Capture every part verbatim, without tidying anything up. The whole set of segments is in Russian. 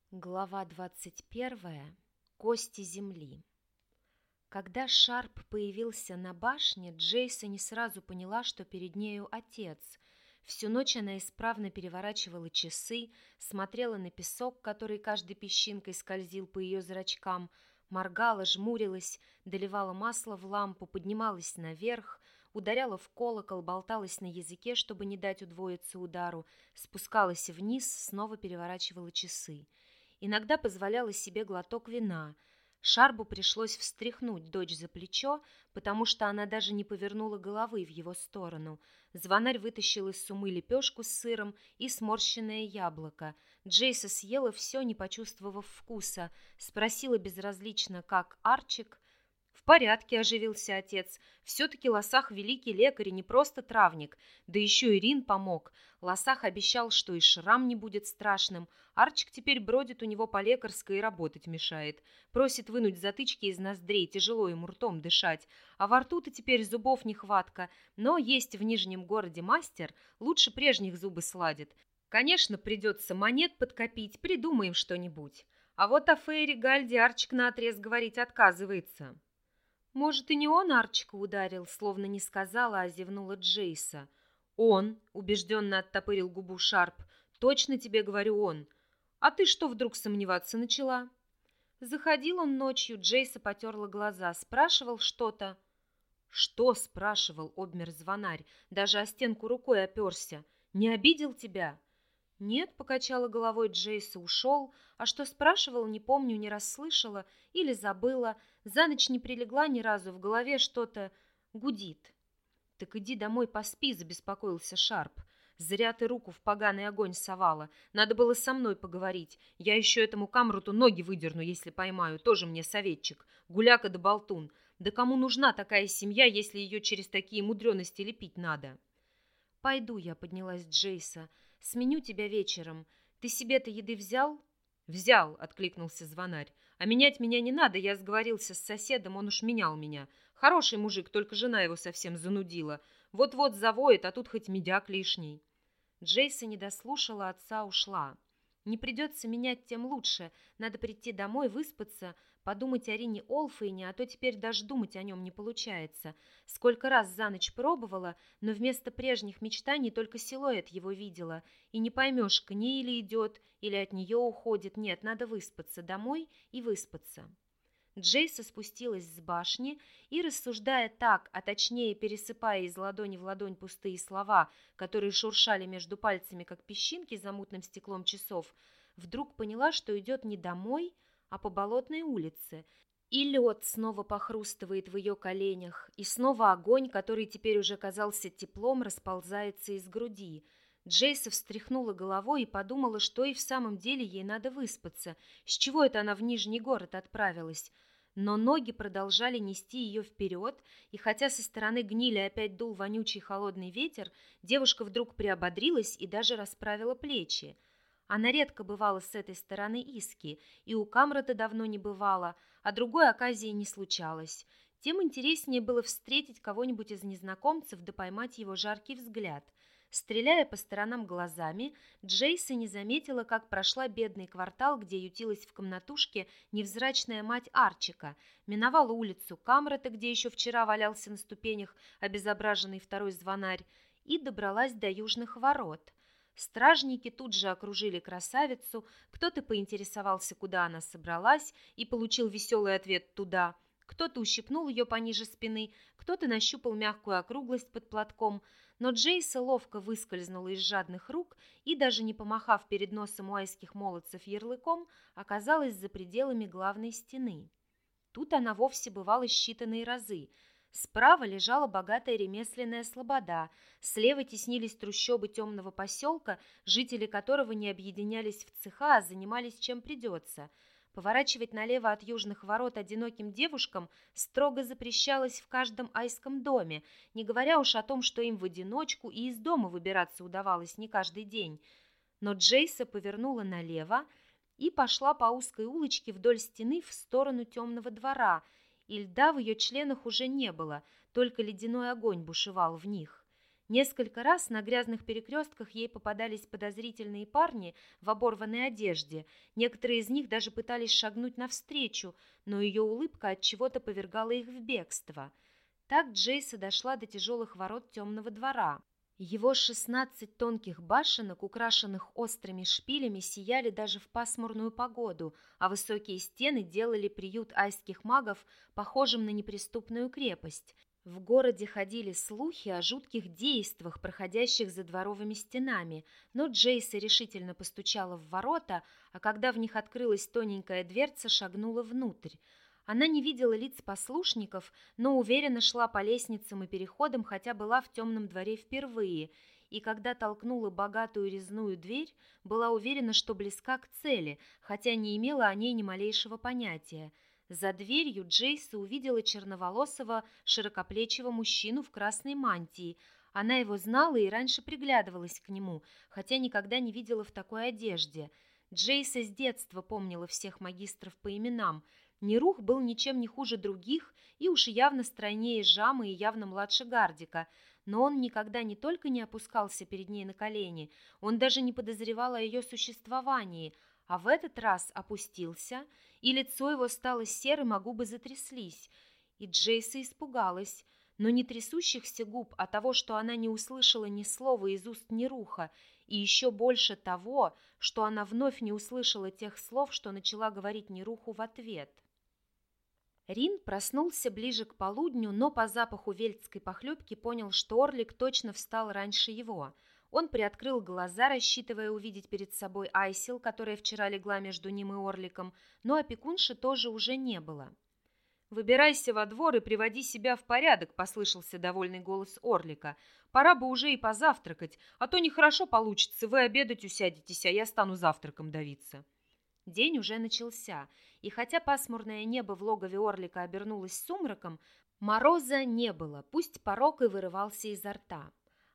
Глава двадцать первая. Кости земли. Когда Шарп появился на башне, Джейса не сразу поняла, что перед нею отец. Всю ночь она исправно переворачивала часы, смотрела на песок, который каждой песчинкой скользил по ее зрачкам, моргала, жмурилась, доливала масло в лампу, поднималась наверх, ударяла в колокол, болталась на языке, чтобы не дать удвоиться удару, спускалась вниз, снова переворачивала часы. Иногда позволяла себе глоток вина. Шарбу пришлось встряхнуть дочь за плечо, потому что она даже не повернула головы в его сторону. Звонарь вытащил из сумы лепешку с сыром и сморщенное яблоко. Джейса съела все, не почувствовав вкуса. Спросила безразлично, как Арчик. «В порядке», — оживился отец. «Все-таки Лосах великий лекарь и не просто травник. Да еще и Рин помог. Лосах обещал, что и шрам не будет страшным. Арчик теперь бродит у него по лекарской и работать мешает. Просит вынуть затычки из ноздрей, тяжело ему ртом дышать. А во рту-то теперь зубов нехватка. Но есть в Нижнем городе мастер, лучше прежних зубы сладит. Конечно, придется монет подкопить, придумаем что-нибудь. А вот о Фейре Гальде Арчик наотрез говорить отказывается». «Может, и не он Арчика ударил?» Словно не сказала, а зевнула Джейса. «Он», — убежденно оттопырил губу Шарп, — «точно тебе говорю, он. А ты что вдруг сомневаться начала?» Заходил он ночью, Джейса потерла глаза, спрашивал что-то. «Что?» — спрашивал, обмер звонарь, даже о стенку рукой оперся. «Не обидел тебя?» «Нет», — покачала головой Джейса, — ушел. А что спрашивал, не помню, не расслышала или забыла. За ночь не прилегла ни разу, в голове что-то гудит. «Так иди домой поспи», — забеспокоился Шарп. «Зря ты руку в поганый огонь совала. Надо было со мной поговорить. Я еще этому камруту ноги выдерну, если поймаю. Тоже мне советчик. Гуляка да болтун. Да кому нужна такая семья, если ее через такие мудрёности лепить надо?» «Пойду я», — поднялась Джейса. «Сменю тебя вечером. Ты себе-то еды взял?» «Взял», — откликнулся звонарь. «А менять меня не надо, я сговорился с соседом, он уж менял меня. Хороший мужик, только жена его совсем занудила. Вот-вот завоет, а тут хоть медяк лишний». Джейса не дослушала, отца ушла. «Не придется менять, тем лучше. Надо прийти домой, выспаться, подумать о Рине Олфейне, а то теперь даже думать о нем не получается. Сколько раз за ночь пробовала, но вместо прежних мечтаний только силуэт его видела. И не поймешь, к ней или идет, или от нее уходит. Нет, надо выспаться домой и выспаться». Джейса спустилась с башни и, рассуждая так, а точнее пересыпая из ладони в ладонь пустые слова, которые шуршали между пальцами, как песчинки за мутным стеклом часов, вдруг поняла, что идет не домой, а по болотной улице. И лед снова похрустывает в ее коленях, и снова огонь, который теперь уже казался теплом, расползается из груди. Джейса встряхнула головой и подумала, что и в самом деле ей надо выспаться. С чего это она в Нижний город отправилась? Но ноги продолжали нести ее вперед, и хотя со стороны гнили опять дул вонючий холодный ветер, девушка вдруг приободрилась и даже расправила плечи. Она редко бывала с этой стороны Иски, и у Камрата давно не бывала, а другой оказии не случалось. Тем интереснее было встретить кого-нибудь из незнакомцев да поймать его жаркий взгляд. Стреляя по сторонам глазами, Джейса не заметила, как прошла бедный квартал, где ютилась в комнатушке невзрачная мать Арчика, миновала улицу Камрата, где еще вчера валялся на ступенях обезображенный второй звонарь, и добралась до южных ворот. Стражники тут же окружили красавицу, кто-то поинтересовался, куда она собралась, и получил веселый ответ «туда». Кто-то ущипнул ее пониже спины, кто-то нащупал мягкую округлость под платком, но Джейса ловко выскользнула из жадных рук и, даже не помахав перед носом уайских молодцев ярлыком, оказалась за пределами главной стены. Тут она вовсе бывала считанные разы. Справа лежала богатая ремесленная слобода, слева теснились трущобы темного поселка, жители которого не объединялись в цеха, а занимались чем придется. Поворачивать налево от южных ворот одиноким девушкам строго запрещалось в каждом айском доме, не говоря уж о том, что им в одиночку и из дома выбираться удавалось не каждый день. Но Джейса повернула налево и пошла по узкой улочке вдоль стены в сторону темного двора, и льда в ее членах уже не было, только ледяной огонь бушевал в них. Несколько раз на грязных перекрестках ей попадались подозрительные парни в оборванной одежде. Некоторые из них даже пытались шагнуть навстречу, но ее улыбка от чего-то повергала их в бегство. Так Джейса дошла до тяжелых ворот темного двора. Его шестнадцать тонких башенок, украшенных острыми шпилями, сияли даже в пасмурную погоду, а высокие стены делали приют айских магов похожим на неприступную крепость. В городе ходили слухи о жутких действиях, проходящих за дворовыми стенами, но Джейса решительно постучала в ворота, а когда в них открылась тоненькая дверца, шагнула внутрь. Она не видела лиц послушников, но уверенно шла по лестницам и переходам, хотя была в темном дворе впервые, и когда толкнула богатую резную дверь, была уверена, что близка к цели, хотя не имела о ней ни малейшего понятия. За дверью Джейса увидела черноволосого, широкоплечего мужчину в красной мантии. Она его знала и раньше приглядывалась к нему, хотя никогда не видела в такой одежде. Джейса с детства помнила всех магистров по именам. Нерух был ничем не хуже других и уж явно стройнее Жамы и явно младше Гардика, но он никогда не только не опускался перед ней на колени, он даже не подозревал о ее существовании, а в этот раз опустился, и лицо его стало серым, а губы затряслись. И Джейса испугалась, но не трясущихся губ, а того, что она не услышала ни слова из уст Неруха, и еще больше того, что она вновь не услышала тех слов, что начала говорить Неруху в ответ. Рин проснулся ближе к полудню, но по запаху вельтской похлебки понял, что Орлик точно встал раньше его. Он приоткрыл глаза, рассчитывая увидеть перед собой Айсил, которая вчера легла между ним и Орликом, но опекунши тоже уже не было. «Выбирайся во двор и приводи себя в порядок», — послышался довольный голос Орлика. «Пора бы уже и позавтракать, а то нехорошо получится, вы обедать усядетесь, а я стану завтраком давиться». День уже начался, и хотя пасмурное небо в логове Орлика обернулось сумраком, мороза не было, пусть порок и вырывался изо рта.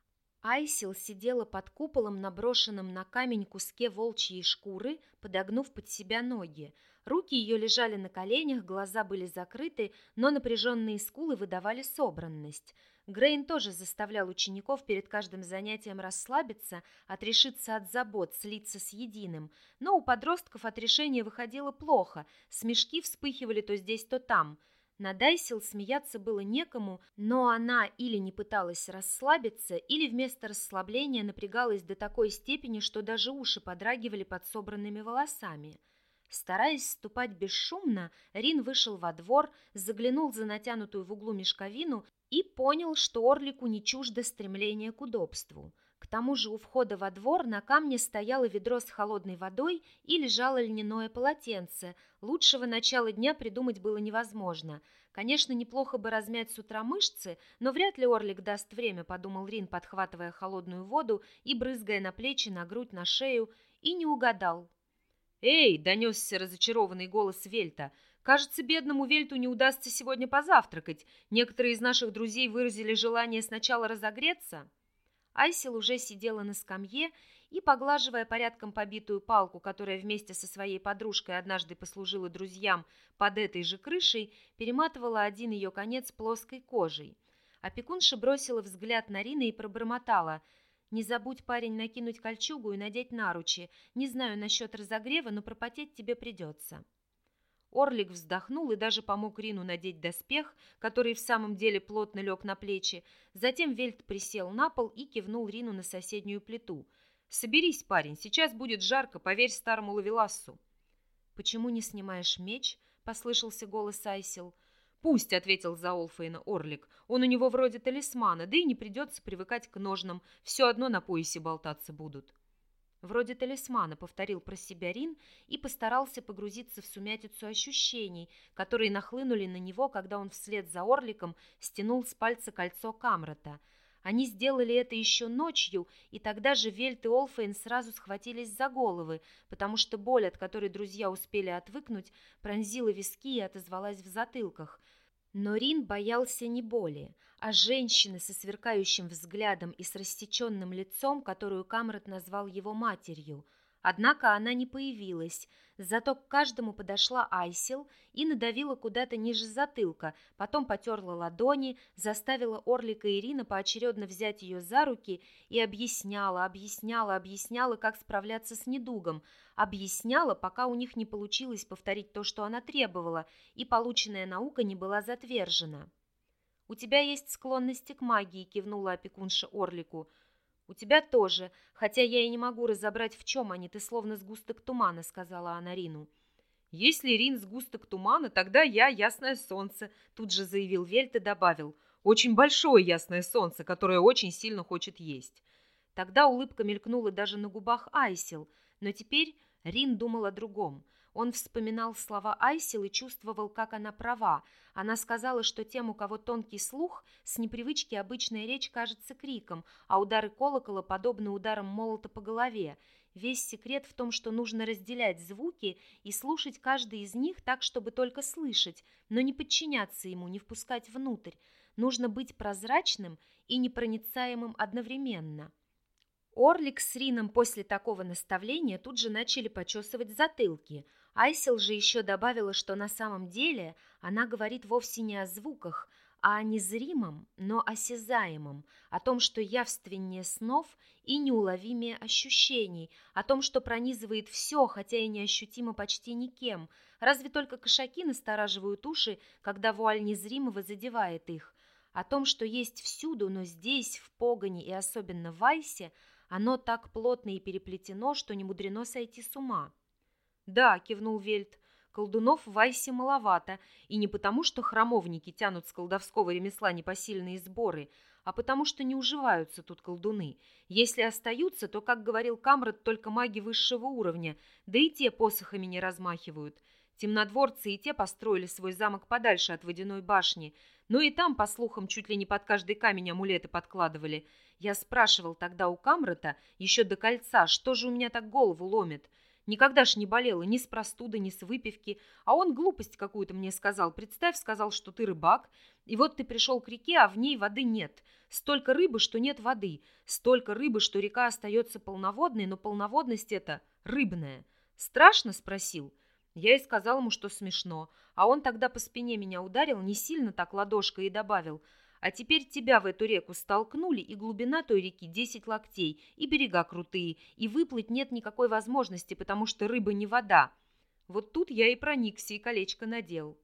Айсил сидела под куполом, наброшенным на камень куске волчьей шкуры, подогнув под себя ноги. Руки ее лежали на коленях, глаза были закрыты, но напряженные скулы выдавали собранность. Грейн тоже заставлял учеников перед каждым занятием расслабиться, отрешиться от забот, слиться с единым. Но у подростков от решения выходило плохо, смешки вспыхивали то здесь, то там. Над Айсил смеяться было некому, но она или не пыталась расслабиться, или вместо расслабления напрягалась до такой степени, что даже уши подрагивали под собранными волосами. Стараясь ступать бесшумно, Рин вышел во двор, заглянул за натянутую в углу мешковину и понял, что Орлику не чуждо стремление к удобству. К тому же у входа во двор на камне стояло ведро с холодной водой и лежало льняное полотенце. Лучшего начала дня придумать было невозможно. Конечно, неплохо бы размять с утра мышцы, но вряд ли Орлик даст время, подумал Рин, подхватывая холодную воду и брызгая на плечи, на грудь, на шею, и не угадал. «Эй!» — донесся разочарованный голос Вельта. «Кажется, бедному Вельту не удастся сегодня позавтракать. Некоторые из наших друзей выразили желание сначала разогреться». Айсил уже сидела на скамье и, поглаживая порядком побитую палку, которая вместе со своей подружкой однажды послужила друзьям под этой же крышей, перематывала один ее конец плоской кожей. Опекунша бросила взгляд на Рина и пробормотала: «Не забудь, парень, накинуть кольчугу и надеть наручи. Не знаю насчет разогрева, но пропотеть тебе придется». Орлик вздохнул и даже помог Рину надеть доспех, который в самом деле плотно лег на плечи. Затем Вельт присел на пол и кивнул Рину на соседнюю плиту. «Соберись, парень, сейчас будет жарко, поверь старому ловелассу». «Почему не снимаешь меч?» — послышался голос Айсил. «Пусть», — ответил за Олфейна Орлик, — «он у него вроде талисмана, да и не придется привыкать к ножнам, все одно на поясе болтаться будут». «Вроде талисмана», — повторил про себя Рин и постарался погрузиться в сумятицу ощущений, которые нахлынули на него, когда он вслед за Орликом стянул с пальца кольцо Камрата. Они сделали это еще ночью, и тогда же Вельт и Олфейн сразу схватились за головы, потому что боль, от которой друзья успели отвыкнуть, пронзила виски и отозвалась в затылках. Но Рин боялся не боли, а женщины со сверкающим взглядом и с рассеченным лицом, которую Камрат назвал его матерью. Однако она не появилась, зато к каждому подошла Айсил и надавила куда-то ниже затылка, потом потерла ладони, заставила Орлика и Рина поочередно взять ее за руки и объясняла, объясняла, объясняла, как справляться с недугом, объясняла, пока у них не получилось повторить то, что она требовала, и полученная наука не была затвержена. «У тебя есть склонности к магии», — кивнула опекунша Орлику. «У тебя тоже, хотя я и не могу разобрать, в чем они, ты словно сгусток тумана», — сказала она Рину. «Если Рин сгусток тумана, тогда я ясное солнце», — тут же заявил Вельт и добавил. «Очень большое ясное солнце, которое очень сильно хочет есть». Тогда улыбка мелькнула даже на губах Айсил, но теперь Рин думал о другом. Он вспоминал слова Айсил и чувствовал, как она права. Она сказала, что тем, у кого тонкий слух, с непривычки обычная речь кажется криком, а удары колокола подобны ударам молота по голове. Весь секрет в том, что нужно разделять звуки и слушать каждый из них так, чтобы только слышать, но не подчиняться ему, не впускать внутрь. Нужно быть прозрачным и непроницаемым одновременно. Орлик с Рином после такого наставления тут же начали почесывать затылки. Айсил же еще добавила, что на самом деле она говорит вовсе не о звуках, а о незримом, но осязаемом, о том, что явственнее снов и неуловимее ощущений, о том, что пронизывает все, хотя и неощутимо почти никем. Разве только кошаки настораживают уши, когда вуаль незримого задевает их. О том, что есть всюду, но здесь, в погоне и особенно в Айсе, оно так плотно и переплетено, что не мудрено сойти с ума. «Да», — кивнул Вельт, — «колдунов в Айсе маловато, и не потому, что храмовники тянут с колдовского ремесла непосильные сборы, а потому, что не уживаются тут колдуны. Если остаются, то, как говорил Камрад, только маги высшего уровня, да и те посохами не размахивают. Темнодворцы и те построили свой замок подальше от водяной башни, но и там, по слухам, чуть ли не под каждый камень амулеты подкладывали. Я спрашивал тогда у Камрата, еще до кольца, что же у меня так голову ломит. Никогда ж не болела ни с простуды, ни с выпивки, а он глупость какую-то мне сказал. Представь, сказал, что ты рыбак, и вот ты пришел к реке, а в ней воды нет. Столько рыбы, что нет воды, столько рыбы, что река остается полноводной, но полноводность эта рыбная. Страшно? Спросил. Я и сказал ему, что смешно, а он тогда по спине меня ударил, не сильно так ладошкой, и добавил: а теперь тебя в эту реку столкнули, и глубина той реки десять локтей, и берега крутые, и выплыть нет никакой возможности, потому что рыба не вода. Вот тут я и проникся, и колечко надел.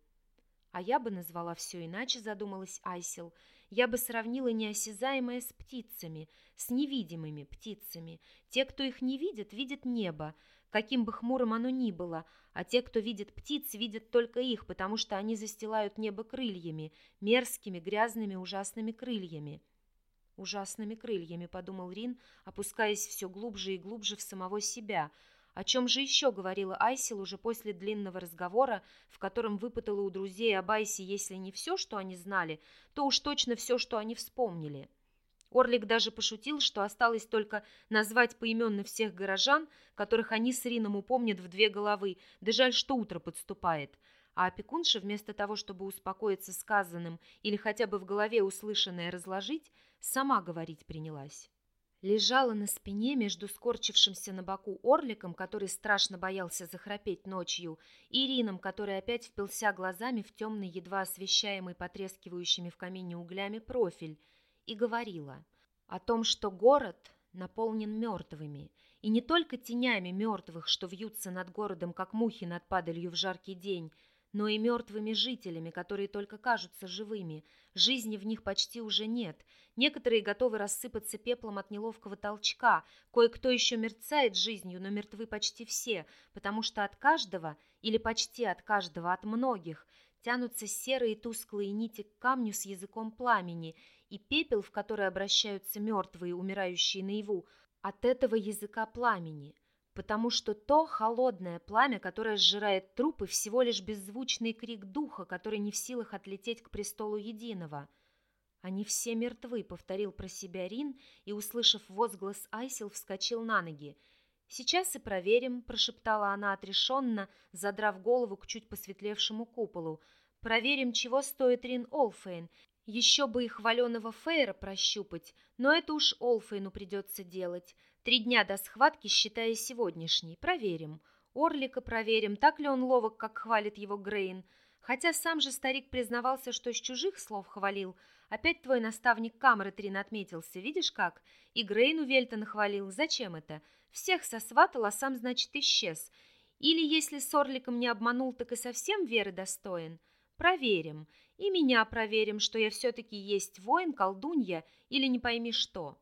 А я бы назвала все иначе, задумалась Айсил. Я бы сравнила неосязаемое с птицами, с невидимыми птицами. Те, кто их не видит, видят небо, каким бы хмурым оно ни было, а те, кто видит птиц, видят только их, потому что они застилают небо крыльями, мерзкими, грязными, ужасными крыльями. «Ужасными крыльями», — подумал Рин, опускаясь все глубже и глубже в самого себя. О чем же еще говорила Айсил уже после длинного разговора, в котором выпытала у друзей об Айсе, если не все, что они знали, то уж точно все, что они вспомнили. Орлик даже пошутил, что осталось только назвать поименно всех горожан, которых они с Рином упомнят в две головы, да жаль, что утро подступает. А опекунша, вместо того, чтобы успокоиться сказанным или хотя бы в голове услышанное разложить, сама говорить принялась. Лежала на спине между скорчившимся на боку Орликом, который страшно боялся захрапеть ночью, и Рином, который опять впился глазами в темный, едва освещаемый потрескивающими в камине углями профиль, и говорила о том, что город наполнен мертвыми, и не только тенями мертвых, что вьются над городом, как мухи над падалью в жаркий день, но и мертвыми жителями, которые только кажутся живыми. Жизни в них почти уже нет. Некоторые готовы рассыпаться пеплом от неловкого толчка, кое-кто еще мерцает жизнью, но мертвы почти все, потому что от каждого, или почти от каждого, от многих, тянутся серые тусклые нити к камню с языком пламени, и пепел, в который обращаются мертвые, умирающие наяву, от этого языка пламени, потому что то холодное пламя, которое сжирает трупы, всего лишь беззвучный крик духа, который не в силах отлететь к престолу единого. «Они все мертвы», — повторил про себя Рин, и, услышав возглас Айсил, вскочил на ноги. «Сейчас и проверим», — прошептала она отрешенно, задрав голову к чуть посветлевшему куполу. «Проверим, чего стоит Рин Олфейн. Еще бы и хваленого Фейра прощупать, но это уж Олфейну придется делать. Три дня до схватки, считая сегодняшний. Проверим. Орлика проверим, так ли он ловок, как хвалит его Грейн. Хотя сам же старик признавался, что из чужих слов хвалил. Опять твой наставник камеры Трин отметился, видишь как? И Грейну Вельтона хвалил. Зачем это? Всех сосватал, а сам, значит, исчез. Или если с Орликом не обманул, так и совсем веры достоин? Проверим. И меня проверим, что я все-таки есть воин, колдунья или не пойми что.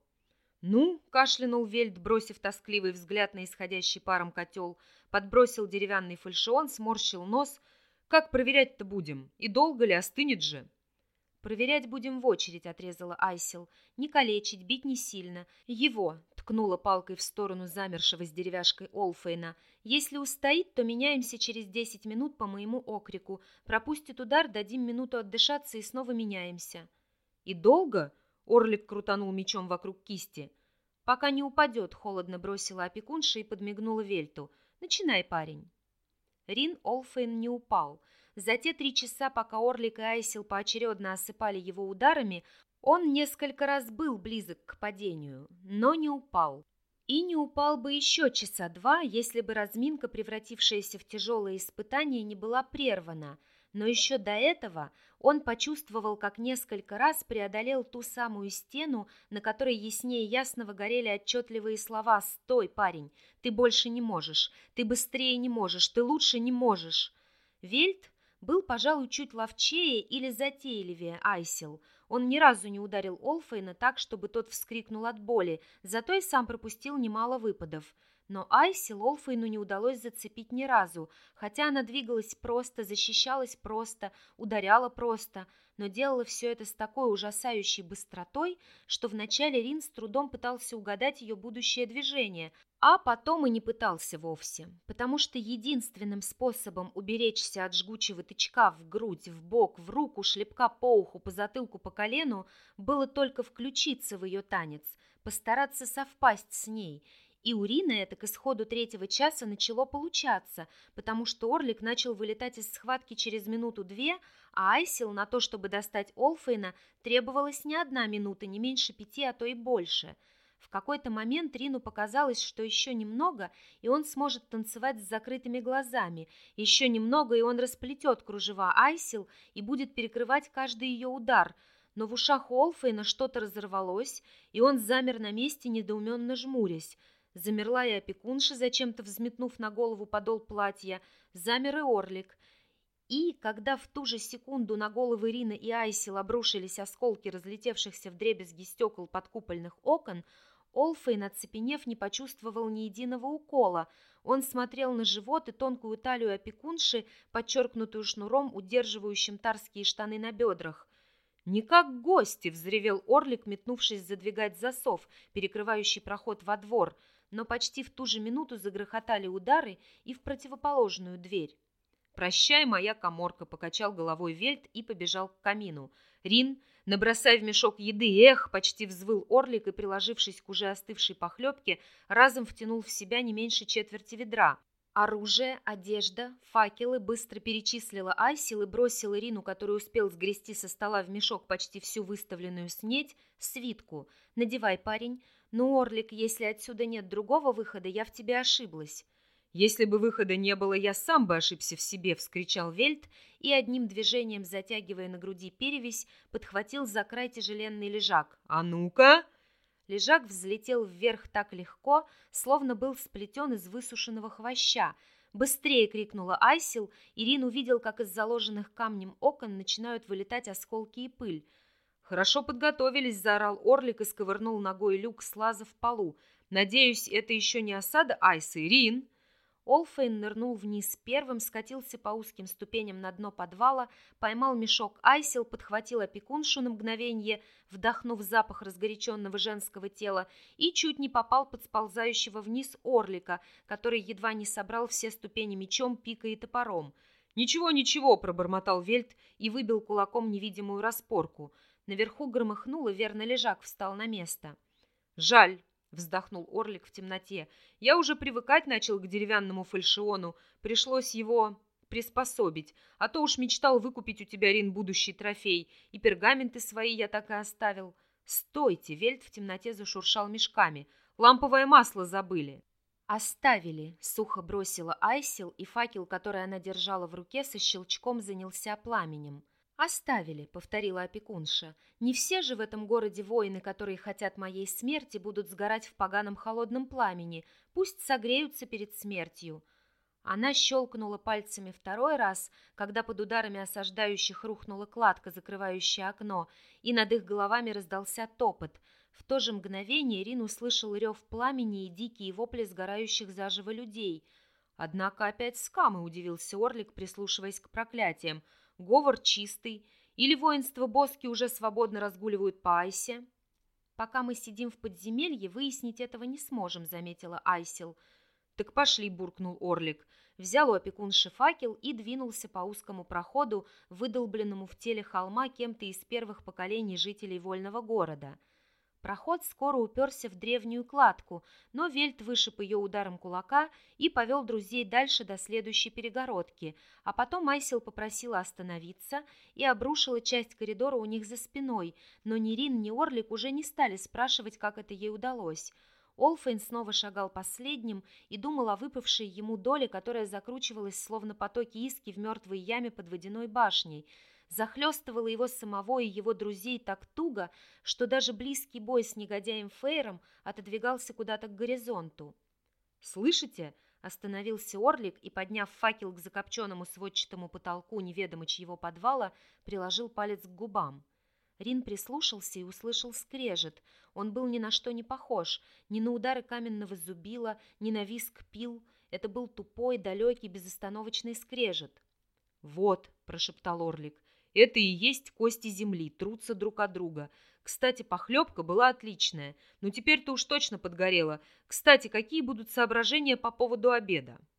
Ну, кашлянул Вельт, бросив тоскливый взгляд на исходящий паром котел, подбросил деревянный фальшион, сморщил нос. Как проверять-то будем? И долго ли, остынет же? Проверять будем в очередь, отрезала Айсел. Не калечить, бить не сильно. Его, ткнула палкой в сторону замершего с деревяшкой Олфейна. Если устоит, то меняемся через десять минут по моему окрику. Пропустит удар, дадим минуту отдышаться и снова меняемся. И долго? Орлик крутанул мечом вокруг кисти. Пока не упадет, холодно бросила опекунша и подмигнула Вельту. Начинай, парень. Рин Олфейн не упал. За те три часа, пока Орлик и Айсел поочередно осыпали его ударами, он несколько раз был близок к падению, но не упал. И не упал бы еще часа два, если бы разминка, превратившаяся в тяжелое испытание, не была прервана. Но еще до этого он почувствовал, как несколько раз преодолел ту самую стену, на которой яснее ясного горели отчетливые слова: «Стой, парень, ты больше не можешь, ты быстрее не можешь, ты лучше не можешь». Вельт был, пожалуй, чуть ловчее или затейливее Айсел. Он ни разу не ударил Олфейна так, чтобы тот вскрикнул от боли, зато и сам пропустил немало выпадов. Но Айсел Олфейну не удалось зацепить ни разу, хотя она двигалась просто, защищалась просто, ударяла просто, но делала все это с такой ужасающей быстротой, что вначале Рин с трудом пытался угадать ее будущее движение, а потом и не пытался вовсе, потому что единственным способом уберечься от жгучего тычка в грудь, в бок, в руку, шлепка по уху, по затылку, по колену, было только включиться в ее танец, постараться совпасть с ней. И у Рины это к исходу третьего часа начало получаться, потому что Орлик начал вылетать из схватки через минуту-две, а Айсел на то, чтобы достать Олфейна, требовалась не одна минута, не меньше пяти, а то и больше. В какой-то момент Рину показалось, что еще немного, и он сможет танцевать с закрытыми глазами, еще немного, и он расплетет кружева Айсел и будет перекрывать каждый ее удар. Но в ушах Олфейна что-то разорвалось, и он замер на месте, недоуменно жмурясь. Замерла и опекунша, зачем-то взметнув на голову подол платья, замер и Орлик. И, когда в ту же секунду на головы Рины и Айсел обрушились осколки разлетевшихся вдребезги стекол подкупольных окон, Олфейн, оцепенев, не почувствовал ни единого укола. Он смотрел на живот и тонкую талию опекунши, подчеркнутую шнуром, удерживающим тарские штаны на бедрах. «Не как гости!» — взревел Орлик, метнувшись задвигать засов, перекрывающий проход во двор, но почти в ту же минуту загрохотали удары и в противоположную дверь. «Прощай, моя каморка!» — покачал головой Вельт и побежал к камину. «Рин, набросай в мешок еды!» «Эх!» — почти взвыл Орлик и, приложившись к уже остывшей похлебке, разом втянул в себя не меньше четверти ведра. Оружие, одежда, факелы быстро перечислила Айсел и бросила Рину, который успел сгрести со стола в мешок почти всю выставленную снедь, свитку. «Надевай, парень. Ну, Орлик, если отсюда нет другого выхода, я в тебе ошиблась». «Если бы выхода не было, я сам бы ошибся в себе!» — вскричал Вельт и, одним движением затягивая на груди перевязь, подхватил за край тяжеленный лежак. «А ну-ка!» Лежак взлетел вверх так легко, словно был сплетен из высушенного хвоща. «Быстрее!» — крикнула Айсел, и Рин увидел, как из заложенных камнем окон начинают вылетать осколки и пыль. «Хорошо подготовились!» — заорал Орлик и сковырнул ногой люк с лаза в полу. «Надеюсь, это еще не осада Айсы, Рин?» Олфейн нырнул вниз первым, скатился по узким ступеням на дно подвала, поймал мешок Айсел, подхватил опекуншу на мгновенье, вдохнув запах разгоряченного женского тела, и чуть не попал под сползающего вниз Орлика, который едва не собрал все ступени мечом, пикой и топором. «Ничего, ничего!» — пробормотал Вельт и выбил кулаком невидимую распорку. Наверху громыхнуло, верно, лежак встал на место. «Жаль!» — вздохнул Орлик в темноте. «Я уже привыкать начал к деревянному фальшиону. Пришлось его приспособить. А то уж мечтал выкупить у тебя, Рин, будущий трофей. И пергаменты свои я так и оставил». «Стойте!» — Вельт в темноте зашуршал мешками. Ламповое масло забыли». «Оставили», — сухо бросила Айсил, и факел, который она держала в руке, со щелчком занялся пламенем. «Оставили», — повторила опекунша. «Не все же в этом городе воины, которые хотят моей смерти, будут сгорать в поганом холодном пламени. Пусть согреются перед смертью». Она щелкнула пальцами второй раз, когда под ударами осаждающих рухнула кладка, закрывающая окно, и над их головами раздался топот. В то же мгновение Рин услышал рев пламени и дикие вопли сгорающих заживо людей. «Однако опять скамы», — удивился Орлик, прислушиваясь к проклятиям. «Говор чистый. Или воинство Боски уже свободно разгуливают по Айсе?» «Пока мы сидим в подземелье, выяснить этого не сможем», — заметила Айсил. «Так пошли», — буркнул Орлик. Взял у опекунши факел и двинулся по узкому проходу, выдолбленному в теле холма кем-то из первых поколений жителей вольного города. Проход скоро уперся в древнюю кладку, но Вельт вышиб ее ударом кулака и повел друзей дальше до следующей перегородки, а потом Айсил попросила остановиться и обрушила часть коридора у них за спиной, но ни Рин, ни Орлик уже не стали спрашивать, как это ей удалось. Олфейн снова шагал последним и думал о выпавшей ему доле, которая закручивалась, словно потоки иски в мертвой яме под водяной башней, захлестывала его самого и его друзей так туго, что даже близкий бой с негодяем Фейром отодвигался куда-то к горизонту. «Слышите?» — остановился Орлик и, подняв факел к закопченному сводчатому потолку неведомо чьего подвала, приложил палец к губам. Рин прислушался и услышал скрежет. Он был ни на что не похож, ни на удары каменного зубила, ни на визг пил. Это был тупой, далекий, безостановочный скрежет. «Вот», — прошептал Орлик, — «это и есть кости земли, трутся друг от друга. Кстати, похлебка была отличная, но теперь-то уж точно подгорела. Кстати, какие будут соображения по поводу обеда?»